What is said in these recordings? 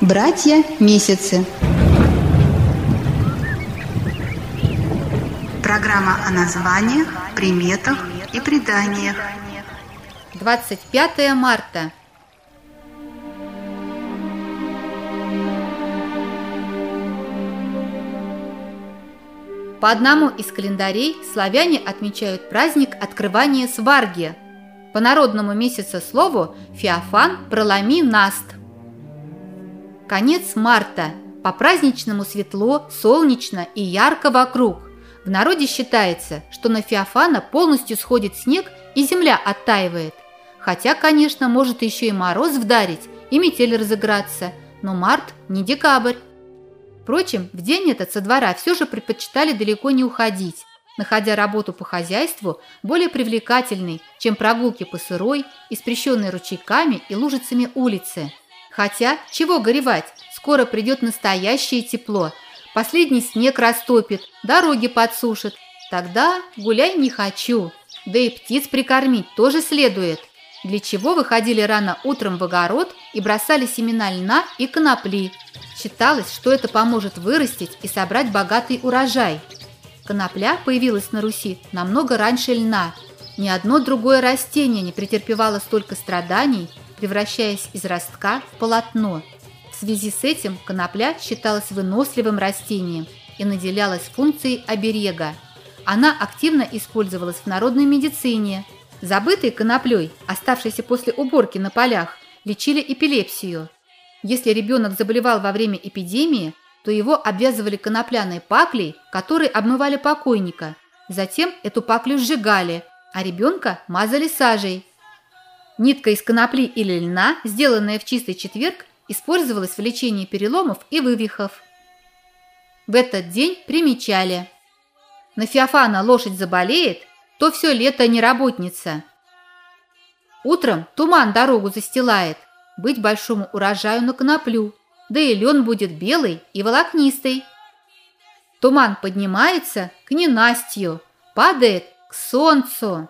Братья месяцы. Программа о названиях, приметах и преданиях. 25 марта. По одному из календарей славяне отмечают праздник открывания Сварги. По народному месяцеслову Феофан проломи наст. Конец марта. По-праздничному светло, солнечно и ярко вокруг. В народе считается, что на Феофана полностью сходит снег и земля оттаивает. Хотя, конечно, может еще и мороз вдарить, и метель разыграться, но март не декабрь. Впрочем, в день этот со двора все же предпочитали далеко не уходить, находя работу по хозяйству более привлекательной, чем прогулки по сырой, испрещенной ручейками и лужицами улице. Хотя, чего горевать, скоро придет настоящее тепло, последний снег растопит, дороги подсушит. Тогда гуляй не хочу, да и птиц прикормить тоже следует. Для чего выходили рано утром в огород и бросали семена льна и конопли. Считалось, что это поможет вырастить и собрать богатый урожай. Конопля появилась на Руси намного раньше льна. Ни одно другое растение не претерпевало столько страданий, превращаясь из ростка в полотно. В связи с этим конопля считалась выносливым растением и наделялась функцией оберега. Она активно использовалась в народной медицине. Забытой коноплей, оставшейся после уборки на полях, лечили эпилепсию. Если ребенок заболевал во время эпидемии, то его обвязывали конопляной паклей, которой обмывали покойника. Затем эту паклю сжигали, а ребенка мазали сажей. Нитка из конопли или льна, сделанная в чистый четверг, использовалась в лечении переломов и вывихов. В этот день примечали: на Феофана лошадь заболеет, то все лето не работница. Утром туман дорогу застилает, быть большому урожаю на коноплю, да и лен будет белый и волокнистый. Туман поднимается к ненастью, падает к солнцу.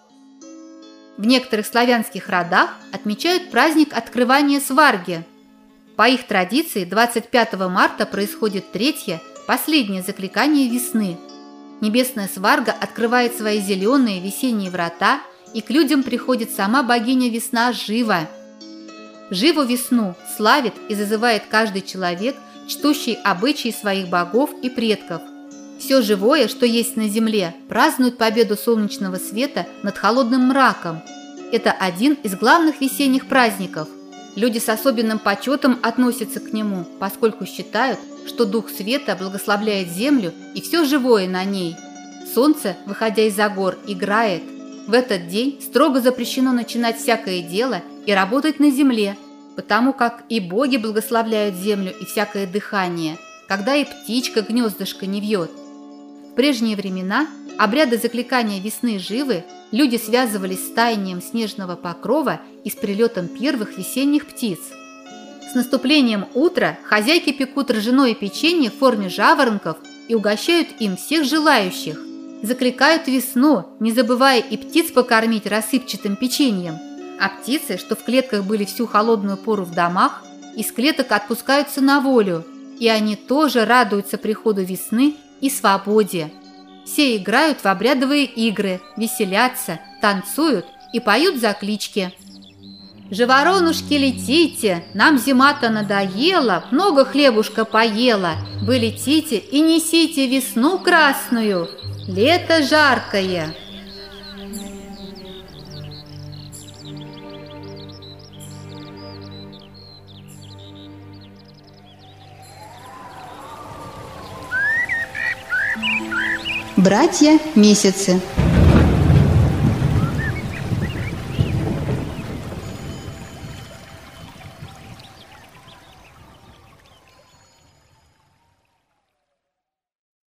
В некоторых славянских родах отмечают праздник открывания Сварги. По их традиции 25 марта происходит третье, последнее закликание весны. Небесная Сварга открывает свои зеленые весенние врата, и к людям приходит сама богиня Весна Жива. Живу весну славит и зазывает каждый человек, чтущий обычаи своих богов и предков. Все живое, что есть на земле, празднует победу солнечного света над холодным мраком. Это один из главных весенних праздников. Люди с особенным почетом относятся к нему, поскольку считают, что дух света благословляет землю и все живое на ней. Солнце, выходя из-за гор, играет. В этот день строго запрещено начинать всякое дело и работать на земле, потому как и боги благословляют землю и всякое дыхание, когда и птичка гнездышко не вьет. В прежние времена обряды закликания весны Живы люди связывали с таянием снежного покрова и с прилетом первых весенних птиц. С наступлением утра хозяйки пекут ржаное печенье в форме жаворонков и угощают им всех желающих. Закликают весну, не забывая и птиц покормить рассыпчатым печеньем. А птицы, что в клетках были всю холодную пору в домах, из клеток отпускаются на волю, и они тоже радуются приходу весны и свободе. Все играют в обрядовые игры, веселятся, танцуют и поют заклички. «Живоронушки, летите, нам зима-то надоела, много хлебушка поела. Вы летите и несите весну красную, лето жаркое». Братья месяцы.